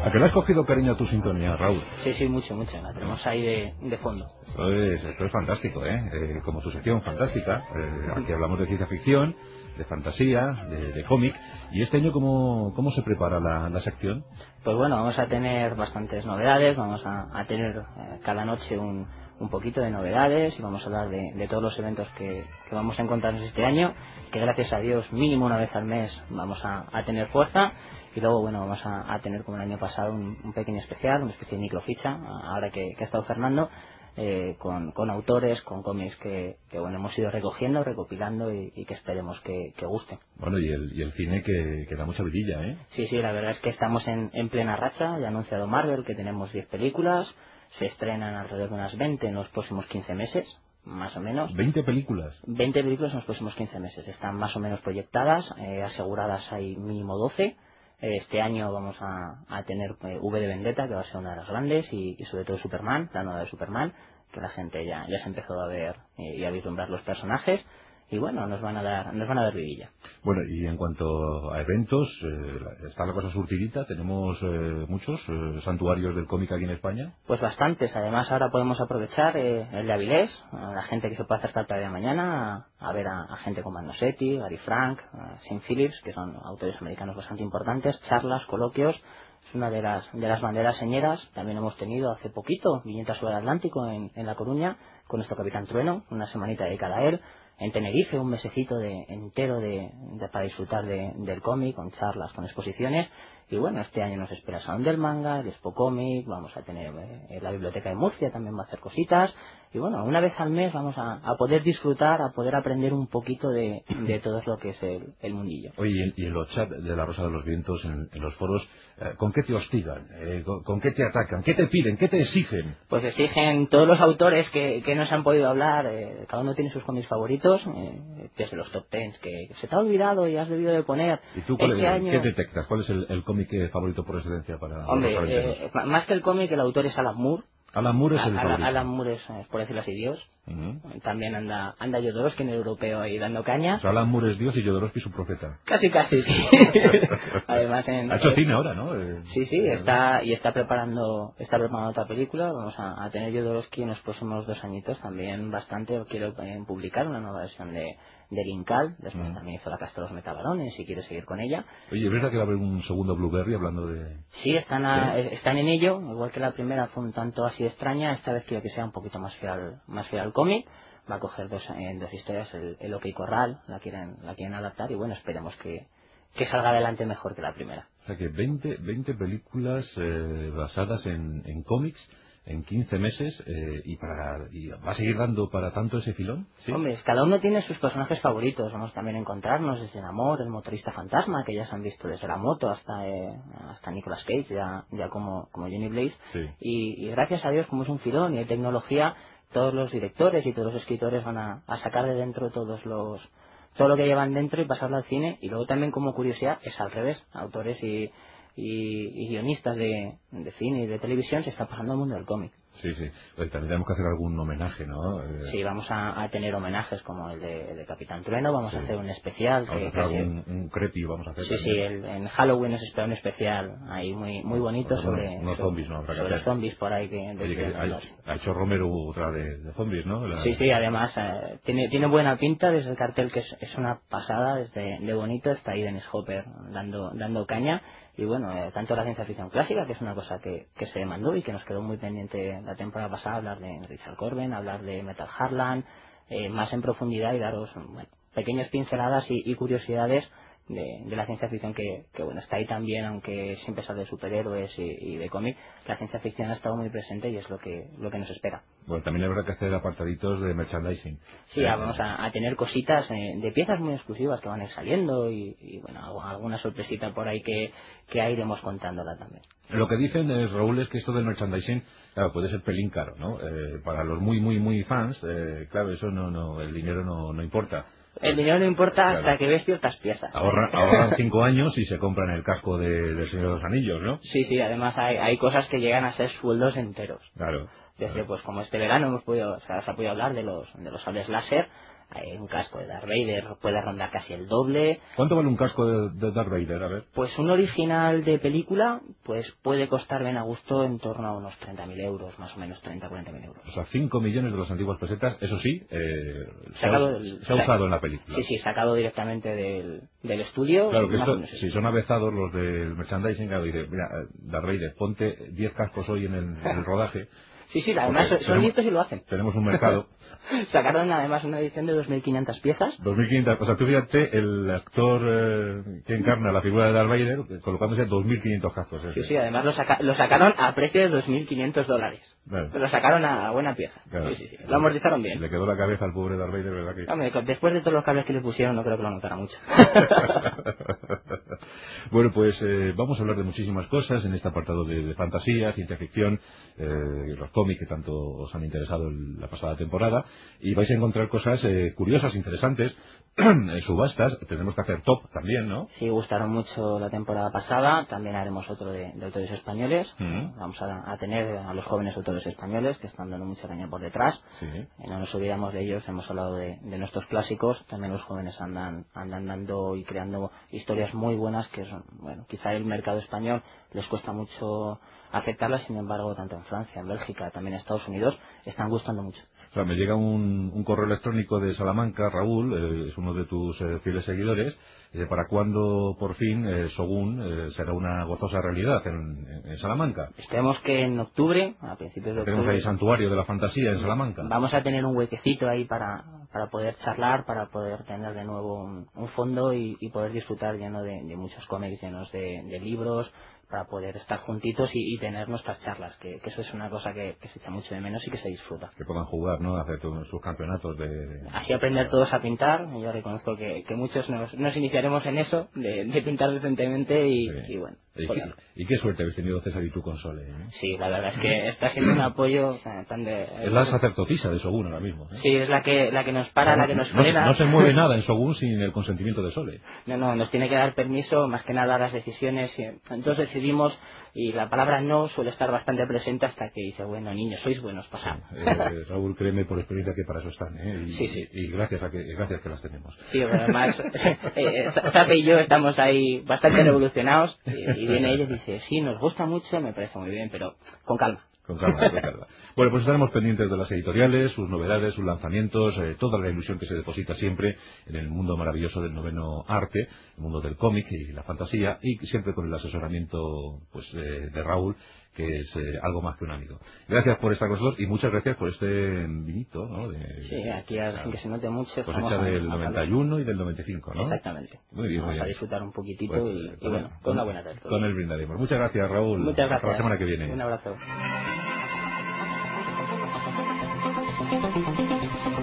¿A que le has cogido cariño a tu sintonía, Raúl? Sí, mucho, la tenemos ahí de fondo. Esto es fantástico, ¿eh? Como tu sección fantástica, aquí hablamos de ciencia ficción, de fantasía, de cómic. ¿Y este año cómo se prepara la sección? Pues bueno, vamos a tener bastantes novedades, vamos a tener cada noche un poquito de novedades y vamos a hablar de todos los eventos que vamos a encontrarnos este año, que gracias a Dios mínimo una vez al mes vamos a tener fuerza. Y luego, bueno, vamos a tener como el año pasado un pequeño especial, una especie de microficha, ahora que ha estado Fernando, con autores, con cómics que bueno, hemos ido recogiendo, recopilando y que esperemos que gusten. Bueno, y el cine que da mucha vidilla, ¿eh? Sí, la verdad es que estamos en plena racha. Ya ha anunciado Marvel que tenemos 10 películas, se estrenan alrededor de unas 20 en los próximos 15 meses, más o menos. 20 películas. 20 películas en los próximos 15 meses, están más o menos proyectadas, aseguradas hay mínimo 12. Este año vamos a tener V de Vendetta, que va a ser una de las grandes, y sobre todo Superman, la nueva de Superman, que la gente ya se empezó a ver y a vislumbrar los personajes, y bueno, nos van a dar vidilla. Bueno, y en cuanto a eventos, está la cosa surtidita, tenemos muchos santuarios del cómic aquí en España. Pues bastantes, además ahora podemos aprovechar el de Avilés, a la gente que se puede acercar todavía mañana a ver a gente como Annosetti, Gary Frank, Sean Phillips, que son autores americanos bastante importantes, charlas, coloquios. Es una de las banderas señeras. También hemos tenido hace poquito Viñetas sobre el Atlántico en La Coruña con nuestro Capitán Trueno, una semanita dedicada a él. En Tenerife un mesecito entero para disfrutar del cómic, con charlas, con exposiciones. Y bueno, este año nos espera Salón del Manga, el Expo Cómic, vamos a tener la Biblioteca de Murcia, también va a hacer cositas. Y bueno, una vez al mes vamos a poder disfrutar, a poder aprender un poquito de todo lo que es el mundillo. Oye, y en los chats de la Rosa de los Vientos, en los foros, ¿con qué te hostigan? ¿Con qué te atacan? ¿Qué te piden? ¿Qué te exigen? Pues exigen todos los autores que no se han podido hablar, cada uno tiene sus cómics favoritos, desde los top 10 que se te ha olvidado y has debido de poner. ¿Y tú qué detectas? ¿Cuál es el cómic favorito por excelencia para Hombre, más que el cómic, el autor es Alan Moore. Alan Moore es el favorito. Alan Moore es, por decirlo así, Dios. También anda Jodorowsky en el europeo ahí dando caña. O sea, Alan Moore es Dios y Jodorowsky su profeta. Casi, sí. Además ha hecho cine ahora, ¿no? Sí, está preparando otra película. Vamos a tener Jodorowsky en los próximos 2 añitos también bastante. Quiero publicar una nueva versión de Linkal. Después también hizo La Casta de los Metabarones, si quiere seguir con ella. Oye, ¿es verdad que va a haber un segundo Blueberry hablando de...? Sí, están en ello. Igual que la primera fue un tanto así extraña, esta vez quiero que sea un poquito más fiel al cómic. Va a coger dos historias, el OK Corral, la quieren adaptar, y bueno, esperemos que salga adelante mejor que la primera. O sea que 20 películas basadas en cómics en 15 meses y va a seguir dando para tanto ese filón. ¿Sí? Hombre, cada uno tiene sus personajes favoritos. Vamos también a encontrarnos desde el amor, el motorista fantasma, que ya se han visto desde la moto hasta Nicolas Cage, ya como Johnny Blaze. Sí. Y gracias a Dios, como es un filón y hay tecnología, todos los directores y todos los escritores van a sacar de dentro todo lo que llevan dentro y pasarlo al cine. Y luego también, como curiosidad, es al revés. Autores y guionistas de cine y de televisión se están pasando al mundo del cómic. Sí. Pues también tenemos que hacer algún homenaje, ¿no? Sí, vamos a tener homenajes como el de Capitán Trueno. Vamos a hacer un especial. Vamos a hacer un creepy, vamos a hacer. Sí, en Halloween nos espera un especial ahí muy bonito sobre unos zombies, ¿no? Sobre los zombies por ahí que ha hecho Romero otra de zombies, ¿no? Sí, además tiene buena pinta. Desde el cartel, que es una pasada, de bonito, está ahí Dennis Hopper dando caña. Y bueno, tanto la ciencia ficción clásica, que es una cosa que se demandó y que nos quedó muy pendiente la temporada pasada, hablar de Richard Corben, hablar de Metal Harlan, más en profundidad, y daros pequeñas pinceladas y curiosidades de la ciencia ficción que bueno, está ahí también, aunque siempre sale de superhéroes y de cómic. La ciencia ficción ha estado muy presente y es lo que nos espera. Bueno, también habrá que hacer apartaditos de merchandising. Sí, vamos a tener cositas de piezas muy exclusivas que van a ir saliendo y bueno, alguna sorpresita por ahí que iremos contándola también. Lo que dicen, Raúl, es que esto del merchandising, claro, puede ser pelín caro, ¿no? Para los muy fans, claro, eso el dinero no importa. El dinero no importa hasta que ves ciertas piezas. Ahorran 5 años y se compran el casco del Señor de los Anillos, ¿no? Sí, además hay cosas que llegan a ser sueldos enteros. Claro. Desde, pues como este verano se ha podido hablar de los sables láser. Un casco de Darth Vader puede rondar casi el doble. ¿Cuánto vale un casco de Darth Vader? A ver. Pues un original de película pues puede costar bien a gusto en torno a unos 30.000 euros, más o menos 40.000 euros. O sea, 5 millones de las antiguas pesetas, eso sí, se ha usado en la película. Sí, sacado directamente del estudio. Claro que esto, si son avezados los del merchandising, claro, dice, mira, Darth Vader, ponte 10 cascos hoy en el rodaje. Sí, además son listos y lo hacen. Tenemos un mercado. Sacaron además una edición de 2.500 piezas. 2.500, o sea, tú fíjate, el actor que encarna la figura de Darth Vader colocándose 2.500 cascos. Sí, además lo sacaron a precio de $2.500. Bueno. Lo sacaron a buena pieza. Claro. Sí. Lo amortizaron bien. Le quedó la cabeza al pobre Darth Vader, ¿verdad? Hombre, después de todos los cables que le pusieron, no creo que lo notara mucho. Bueno, pues vamos a hablar de muchísimas cosas en este apartado de fantasía, ciencia ficción, los cómics que tanto os han interesado en la pasada temporada, y vais a encontrar cosas curiosas, interesantes, subastas. Tenemos que hacer top también, ¿no? Sí, gustaron mucho la temporada pasada. También haremos otro de autores españoles. Vamos a tener a los jóvenes autores españoles que están dando mucha caña por detrás. Sí. No nos olvidamos de ellos. Hemos hablado de nuestros clásicos. También los jóvenes andan dando y creando historias muy buenas que son, bueno, quizá el mercado español les cuesta mucho aceptarlas. Sin embargo, tanto en Francia, en Bélgica, también en Estados Unidos, están gustando mucho. O sea, me llega un correo electrónico de Salamanca, Raúl, es uno de tus fieles seguidores, ¿para cuándo por fin Shogun será una gozosa realidad en Salamanca? Esperemos que en octubre, a principios de octubre. Tenemos ahí Santuario de la Fantasía en Salamanca. Vamos a tener un huequecito ahí para poder charlar, para poder tener de nuevo un fondo y poder disfrutar lleno de muchos cómics, llenos de libros, para poder estar juntitos y tener nuestras charlas, que eso es una cosa que se echa mucho de menos y que se disfruta. Que puedan jugar, ¿no? Hacer sus campeonatos Así aprender todos a pintar. Yo reconozco que muchos nos iniciaremos en eso, de pintar decentemente y bueno. ¿Y qué suerte habéis tenido, César, y tú con Sole? Sí, la verdad es que está siendo un apoyo tan es la sacerdotisa de Shogun ahora mismo, ¿eh? Sí, es la que nos para, la que nos frena. No se mueve nada en Shogun sin el consentimiento de Sole. No, nos tiene que dar permiso, más que nada las decisiones. Entonces decidimos, y la palabra no suele estar bastante presente hasta que dice, bueno, niños, sois buenos, pasad. Raúl, créeme por experiencia que para eso están, ¿eh? Y gracias que las tenemos. Sí, además, Zape y yo estamos ahí bastante revolucionados, y viene ella y dice, sí, nos gusta mucho, me parece muy bien, pero con calma. Con calma. Bueno, pues estaremos pendientes de las editoriales, sus novedades, sus lanzamientos, toda la ilusión que se deposita siempre en el mundo maravilloso del noveno arte, el mundo del cómic y la fantasía, y siempre con el asesoramiento pues de Raúl, que es algo más que un amigo. Gracias por estar con nosotros y muchas gracias por este vinito, ¿no? Sí, aquí sin que se note mucho. Cosecha del 91 y del 95, ¿no? Exactamente. Muy bien, Vamos a disfrutar un poquitito y bueno, con una buena tarde. Con el brindaremos. Muchas gracias, Raúl. Muchas gracias. Hasta la semana que viene. Un abrazo.